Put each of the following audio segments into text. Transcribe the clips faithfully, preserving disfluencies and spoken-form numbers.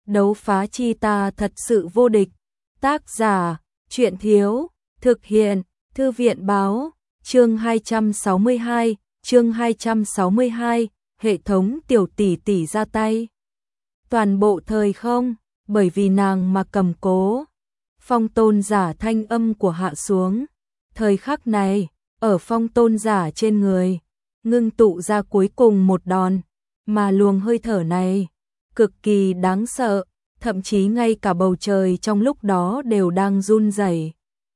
đấu phá chi ta thật sự vô địch. Tác giả, truyện thiếu, thực hiện, thư viện báo, chương hai trăm sáu mươi hai, chương hai trăm sáu mươi hai, hệ thống tiểu tỷ tỷ ra tay. Toàn bộ thời không, bởi vì nàng mà cầm cố. Phong tôn giả thanh âm của hạ xuống. Thời khắc này, ở phong tôn giả trên người, ngưng tụ ra cuối cùng một đòn, mà luồng hơi thở này, cực kỳ đáng sợ, thậm chí ngay cả bầu trời trong lúc đó đều đang run rẩy.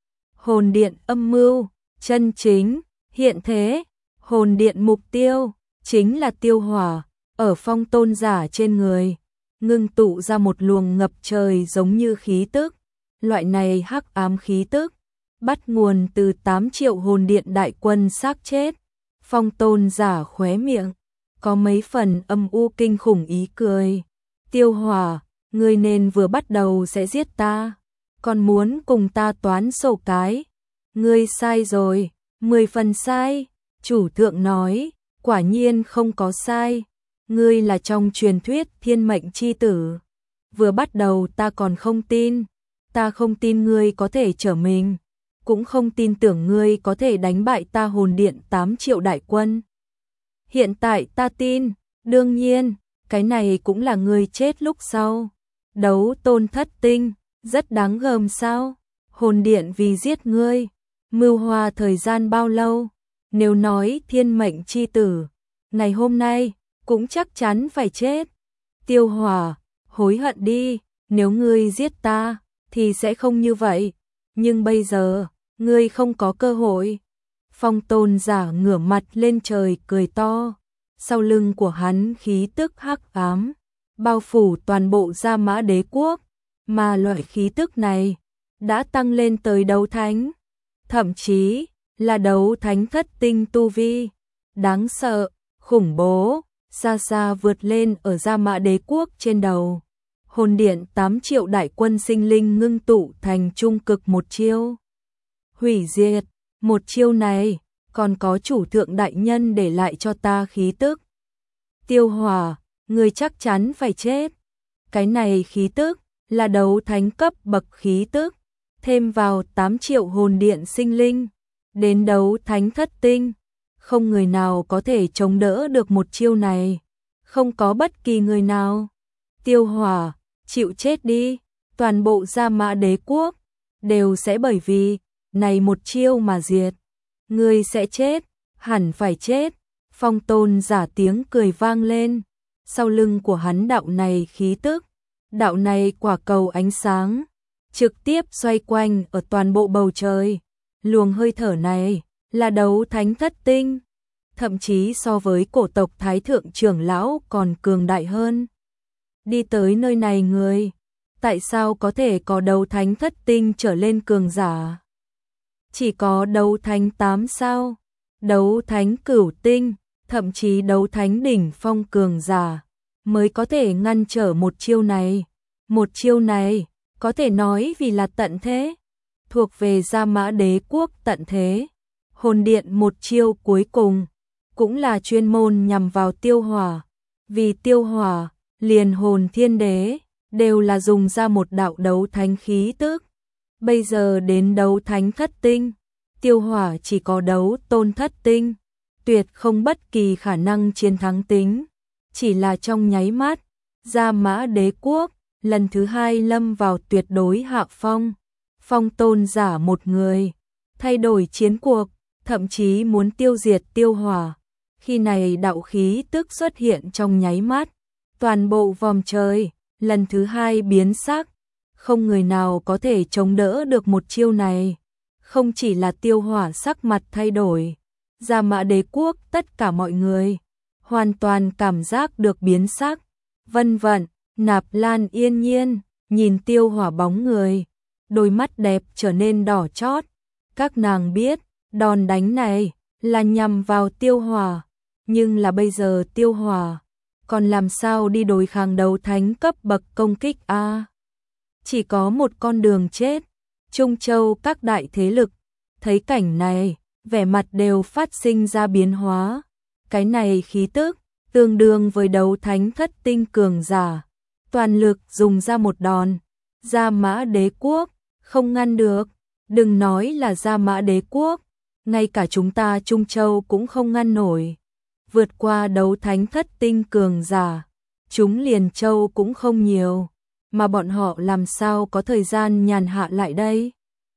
Hồn điện âm mưu, chân chính, hiện thế, hồn điện mục tiêu, chính là tiêu hỏa, ở phong tôn giả trên người, ngưng tụ ra một luồng ngập trời giống như khí tức. Loại này hắc ám khí tức, bắt nguồn từ tám triệu hồn điện đại quân xác chết. Phong tôn giả khóe miệng, có mấy phần âm u kinh khủng ý cười. Tiêu hỏa, ngươi nên vừa bắt đầu sẽ giết ta, còn muốn cùng ta toán sổ cái. Ngươi sai rồi, mười phần sai. Chủ thượng nói, quả nhiên không có sai. Ngươi là trong truyền thuyết thiên mệnh chi tử. Vừa bắt đầu ta còn không tin. Ta không tin ngươi có thể trở mình, cũng không tin tưởng ngươi có thể đánh bại ta hồn điện tám triệu đại quân. Hiện tại ta tin, đương nhiên, cái này cũng là ngươi chết lúc sau. Đấu tôn thất tinh, rất đáng gờm sao? Hồn điện vì giết ngươi, mưu hoa thời gian bao lâu? Nếu nói thiên mệnh chi tử, ngày hôm nay, cũng chắc chắn phải chết. Tiêu hỏa, hối hận đi, nếu ngươi giết ta, thì sẽ không như vậy, nhưng bây giờ, ngươi không có cơ hội. Phong tôn giả ngửa mặt lên trời cười to, sau lưng của hắn khí tức hắc ám, bao phủ toàn bộ Gia Mã Đế quốc, mà loại khí tức này đã tăng lên tới đấu thánh, thậm chí là đấu thánh thất tinh tu vi, đáng sợ, khủng bố, xa xa vượt lên ở Gia Mã Đế quốc trên đầu. Hồn điện tám triệu đại quân sinh linh ngưng tụ thành trung cực một chiêu. Hủy diệt, một chiêu này, còn có chủ thượng đại nhân để lại cho ta khí tức. Tiêu hỏa, người chắc chắn phải chết. Cái này khí tức, là đấu thánh cấp bậc khí tức, thêm vào tám triệu hồn điện sinh linh, đến đấu thánh thất tinh. Không người nào có thể chống đỡ được một chiêu này, không có bất kỳ người nào. Tiêu hỏa, chịu chết đi, toàn bộ Gia Mã Đế quốc đều sẽ bởi vì này một chiêu mà diệt. Ngươi sẽ chết, hẳn phải chết. Phong tôn giả tiếng cười vang lên, sau lưng của hắn đạo này khí tức, đạo này quả cầu ánh sáng, trực tiếp xoay quanh ở toàn bộ bầu trời. Luồng hơi thở này là đấu thánh thất tinh, thậm chí so với cổ tộc thái thượng trưởng lão còn cường đại hơn. Đi tới nơi này người, tại sao có thể có đấu thánh thất tinh trở lên cường giả? Chỉ có đấu thánh tám sao, đấu thánh cửu tinh, thậm chí đấu thánh đỉnh phong cường giả mới có thể ngăn trở một chiêu này. Một chiêu này, có thể nói vì là tận thế, thuộc về Gia Mã Đế quốc tận thế. Hồn điện một chiêu cuối cùng, cũng là chuyên môn nhằm vào tiêu hỏa, vì tiêu hỏa, liền hồn thiên đế, đều là dùng ra một đạo đấu thánh khí tức. Bây giờ đến đấu thánh thất tinh, tiêu hỏa chỉ có đấu tôn thất tinh, tuyệt không bất kỳ khả năng chiến thắng tính. Chỉ là trong nháy mắt, Gia Mã Đế quốc, lần thứ hai lâm vào tuyệt đối hạ phong. Phong tôn giả một người, thay đổi chiến cuộc, thậm chí muốn tiêu diệt tiêu hỏa. Khi này đạo khí tức xuất hiện trong nháy mắt, toàn bộ vòm trời, lần thứ hai biến sắc, không người nào có thể chống đỡ được một chiêu này. Không chỉ là tiêu hỏa sắc mặt thay đổi, Gia Mã Đế quốc tất cả mọi người, hoàn toàn cảm giác được biến sắc. Vân Vận, Nạp Lan yên nhiên, nhìn tiêu hỏa bóng người, đôi mắt đẹp trở nên đỏ chót. Các nàng biết, đòn đánh này, là nhằm vào tiêu hỏa, nhưng là bây giờ tiêu hỏa, còn làm sao đi đối kháng đấu thánh cấp bậc công kích a? Chỉ có một con đường chết. Trung Châu các đại thế lực, thấy cảnh này, vẻ mặt đều phát sinh ra biến hóa. Cái này khí tức, tương đương với đấu thánh thất tinh cường giả, toàn lực dùng ra một đòn. Gia Mã Đế Quốc, không ngăn được, đừng nói là Gia Mã Đế Quốc, ngay cả chúng ta Trung Châu cũng không ngăn nổi. Vượt qua đấu thánh thất tinh cường giả, chúng liền châu cũng không nhiều, mà bọn họ làm sao có thời gian nhàn hạ lại đây.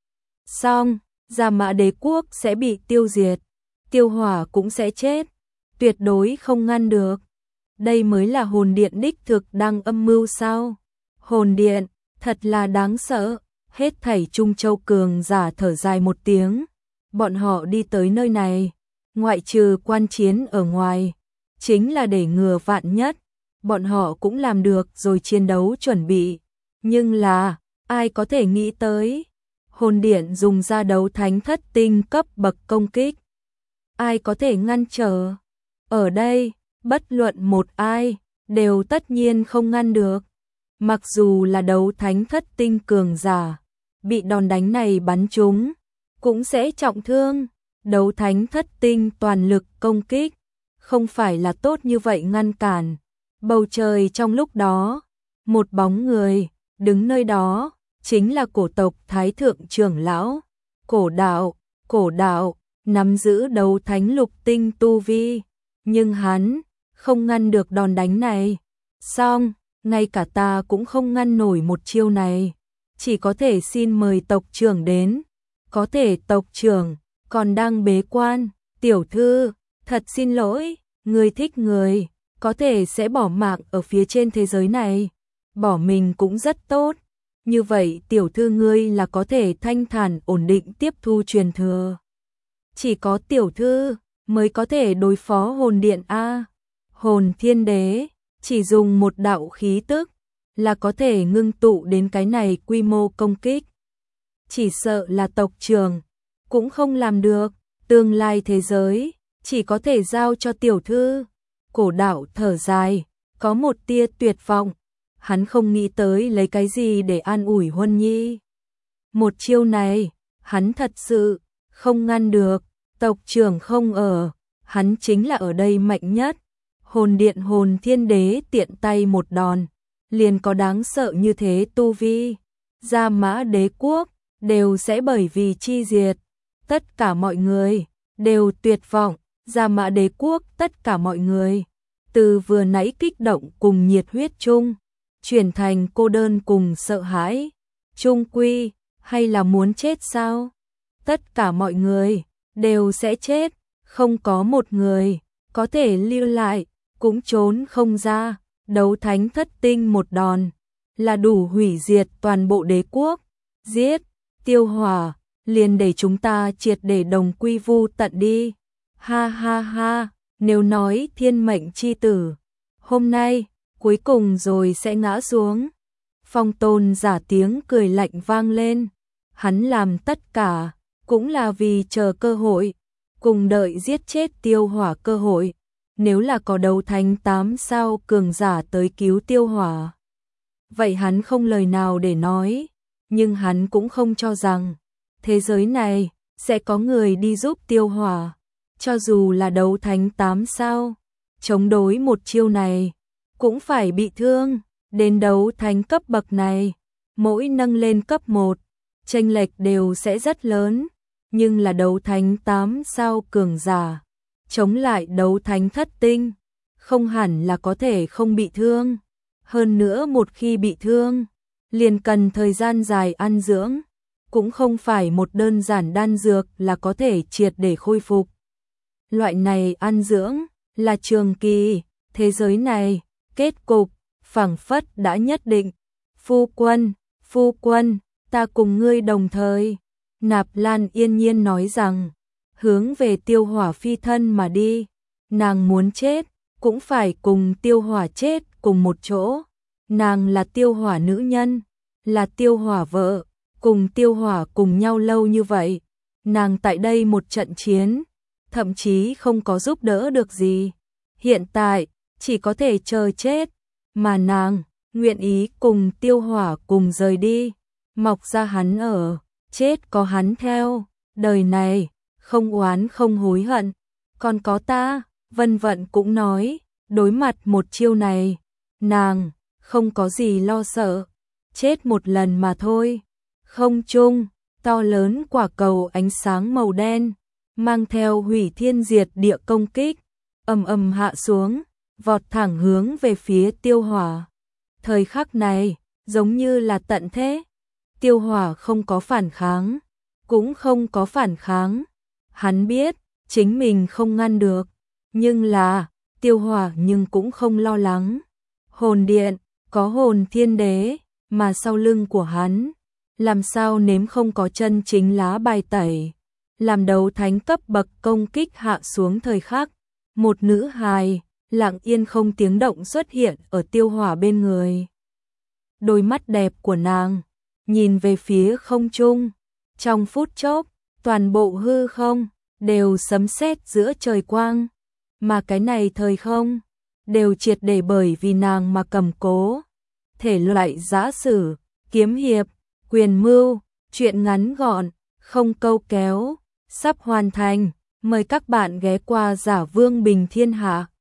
Xong, Gia Mã Đế Quốc sẽ bị tiêu diệt, Tiêu Hỏa cũng sẽ chết, tuyệt đối không ngăn được. Đây mới là hồn điện đích thực đang âm mưu sao? Hồn điện, thật là đáng sợ. Hết thảy Trung Châu cường giả thở dài một tiếng. Bọn họ đi tới nơi này, ngoại trừ quan chiến ở ngoài, chính là để ngừa vạn nhất. Bọn họ cũng làm được rồi chiến đấu chuẩn bị. Nhưng là, ai có thể nghĩ tới? Hồn điện dùng ra đấu thánh thất tinh cấp bậc công kích. Ai có thể ngăn trở? Ở đây, bất luận một ai, đều tất nhiên không ngăn được. Mặc dù là đấu thánh thất tinh cường giả, bị đòn đánh này bắn trúng, cũng sẽ trọng thương. Đấu thánh thất tinh toàn lực công kích, không phải là tốt như vậy ngăn cản. Bầu trời trong lúc đó, một bóng người, đứng nơi đó, chính là cổ tộc Thái Thượng trưởng lão. Cổ đạo, cổ đạo, nắm giữ đấu thánh lục tinh tu vi, nhưng hắn không ngăn được đòn đánh này. Xong, ngay cả ta cũng không ngăn nổi một chiêu này, chỉ có thể xin mời tộc trưởng đến. Có thể tộc trưởng còn đang bế quan. Tiểu thư, thật xin lỗi, người thích người, có thể sẽ bỏ mạng ở phía trên thế giới này, bỏ mình cũng rất tốt. Như vậy tiểu thư ngươi là có thể thanh thản ổn định tiếp thu truyền thừa. Chỉ có tiểu thư mới có thể đối phó hồn điện A. Hồn thiên đế, chỉ dùng một đạo khí tức là có thể ngưng tụ đến cái này quy mô công kích. Chỉ sợ là tộc trưởng cũng không làm được, tương lai thế giới chỉ có thể giao cho tiểu thư. Cổ đạo thở dài, có một tia tuyệt vọng. Hắn không nghĩ tới lấy cái gì để an ủi Huân Nhi. Một chiêu này, hắn thật sự không ngăn được. Tộc trưởng không ở, hắn chính là ở đây mạnh nhất. Hồn điện hồn thiên đế tiện tay một đòn, liền có đáng sợ như thế tu vi. Gia Mã Đế Quốc đều sẽ bởi vì chi diệt. Tất cả mọi người đều tuyệt vọng. Gia Mã Đế Quốc tất cả mọi người, từ vừa nãy kích động cùng nhiệt huyết chung, chuyển thành cô đơn cùng sợ hãi. Chung quy, hay là muốn chết sao? Tất cả mọi người đều sẽ chết, không có một người có thể lưu lại, cũng trốn không ra. Đấu thánh thất tinh một đòn là đủ hủy diệt toàn bộ đế quốc. Giết, Tiêu Hỏa, liền để chúng ta triệt để đồng quy vu tận đi. Ha ha ha, nếu nói thiên mệnh chi tử, hôm nay, cuối cùng rồi sẽ ngã xuống. Phong Tôn giả tiếng cười lạnh vang lên. Hắn làm tất cả, cũng là vì chờ cơ hội, cùng đợi giết chết Tiêu Hỏa cơ hội. Nếu là có đấu thánh tám sao cường giả tới cứu Tiêu Hỏa, vậy hắn không lời nào để nói. Nhưng hắn cũng không cho rằng thế giới này sẽ có người đi giúp Tiêu Hỏa. Cho dù là đấu thánh tám sao, chống đối một chiêu này, cũng phải bị thương. Đến đấu thánh cấp bậc này, mỗi nâng lên cấp một, chênh lệch đều sẽ rất lớn. Nhưng là đấu thánh tám sao cường giả, chống lại đấu thánh thất tinh, không hẳn là có thể không bị thương. Hơn nữa một khi bị thương, liền cần thời gian dài ăn dưỡng, cũng không phải một đơn giản đan dược là có thể triệt để khôi phục. Loại này ăn dưỡng là trường kỳ. Thế giới này, kết cục phảng phất đã nhất định. Phu quân, phu quân, ta cùng ngươi đồng thời. Nạp Lan yên nhiên nói rằng, hướng về Tiêu Hỏa phi thân mà đi. Nàng muốn chết, cũng phải cùng Tiêu Hỏa chết cùng một chỗ. Nàng là Tiêu Hỏa nữ nhân, là Tiêu Hỏa vợ, cùng Tiêu Hỏa cùng nhau lâu như vậy. Nàng tại đây một trận chiến, thậm chí không có giúp đỡ được gì. Hiện tại, chỉ có thể chờ chết. Mà nàng, nguyện ý cùng Tiêu Hỏa cùng rời đi. Mọc ra hắn ở, chết có hắn theo. Đời này, không oán không hối hận. Còn có ta, Vân Vận cũng nói, đối mặt một chiêu này, nàng không có gì lo sợ, chết một lần mà thôi. Không trung, to lớn quả cầu ánh sáng màu đen, mang theo hủy thiên diệt địa công kích, ầm ầm hạ xuống, vọt thẳng hướng về phía Tiêu Hỏa. Thời khắc này, giống như là tận thế, Tiêu Hỏa không có phản kháng, cũng không có phản kháng. Hắn biết, chính mình không ngăn được, nhưng là, Tiêu Hỏa nhưng cũng không lo lắng. Hồn điện, có hồn thiên đế, mà sau lưng của hắn, làm sao nếm không có chân chính lá bài tẩy. Làm đấu thánh cấp bậc công kích hạ xuống thời khắc, một nữ hài, lặng yên không tiếng động xuất hiện ở Tiêu Hỏa bên người. Đôi mắt đẹp của nàng, nhìn về phía không trung, trong phút chốc, toàn bộ hư không, đều sấm sét giữa trời quang, mà cái này thời không, đều triệt để bởi vì nàng mà cầm cố. Thể loại giã sử, kiếm hiệp, quyền mưu, truyện ngắn gọn, không câu kéo, sắp hoàn thành, mời các bạn ghé qua Giả Vương Bình Thiên Hạ.